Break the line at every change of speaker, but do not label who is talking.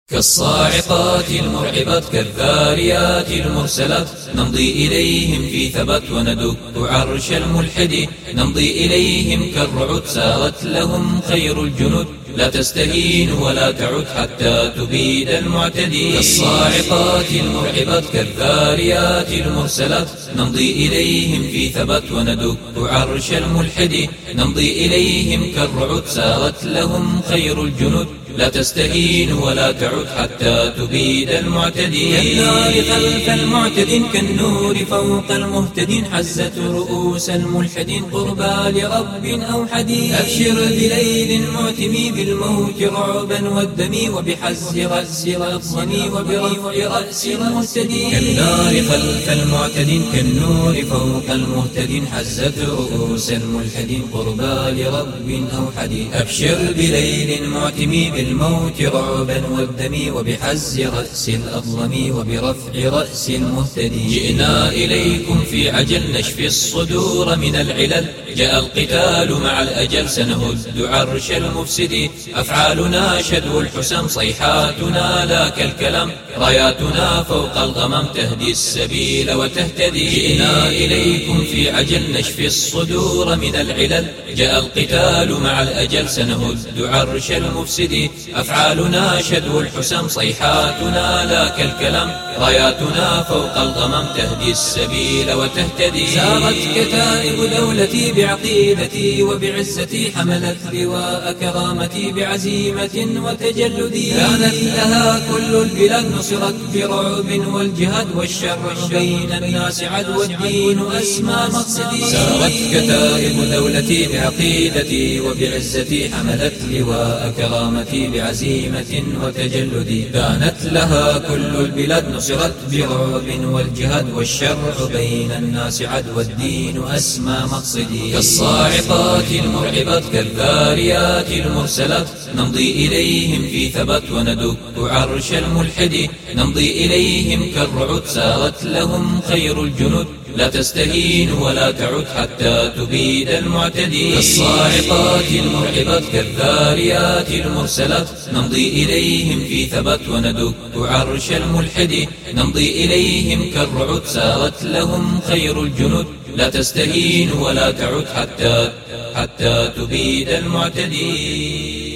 كالصاعقات المرعبات كالذاريات المرسلات نمضي إليهم في ثبات وندك عرش الملحد نمضي إليهم كالرعد سارت لهم خير الجنود لا تستهين ولا تعد حتى تبيد المعتدي كالصاعقات المرعبات كالذاريات المرسلات نمضي إليهم في ثبات وندك عرش الملحد نمضي إليهم كالرعد سارت لهم خير الجنود لا تستهين ولا تعد حتى تبيد المعتدين كالنار خلف المعتدين كالنور فوق المهتدين حزت رؤوس الملحدين قربى لرب أوحدين أبشر بليل معتمي بالموت رعبا والدم وبحز رأس الأصنم وبرفع رأس المهتدين كالنار خلف المعتدين كالنور فوق المهتدين حزت رؤوس الملحدين قربى لرب أوحدين أبشر بليل معتمي بالموت رعبا والدم وبحز رأس الأظلم وبرفع رأس المهتدين جئنا إليكم في عجل نشفي الصدور من العلل جاء القتال مع الأجل سنهد عرش المفسدين أفعالنا شدو الحسام صيحاتنا لا كالكلام راياتنا فوق الغمام تهدي السبيل وتهتدي جئنا إليكم في عجل نشفي الصدور من العلل جاء القتال مع الأجل سنهد عرش المفسدين أفعالنا شدو الحسام صيحاتنا لا كالكلام راياتنا فوق الغمام تهدي السبيل وتهتدي سارت كتائب دولتي بعقيدتي وبعزتي حملت لواء كرامتي بعزيمة وتجلدي كانت لها كل البلاد نصرت برعب والجهاد والشر بين الناس عد والدين أسمى مقصدي سارت كتائب دولتي بعقيدتي وبعزتي حملت لواء كرامتي بعزيمة وتجلدي كانت لها كل البلاد نصرت برعب والجهاد والشر بين الناس عد والدين أسمى مقصدي كالصاعقات المرعبات كالذاريات المرسلات نمضي إليهم في ثبات وندك عرش الملحد نمضي إليهم كالرعد سارت لهم خير الجنود لا تستهين ولا تعد حتى تبيد المعتدي كالصاعقات المرعبات كالذاريات المرسلات نمضي إليهم في ثبات وندك عرش الملحد نمضي إليهم كالرعد سارت لهم خير الجنود لا تستهين ولا تعد حتى تبيد المعتدي.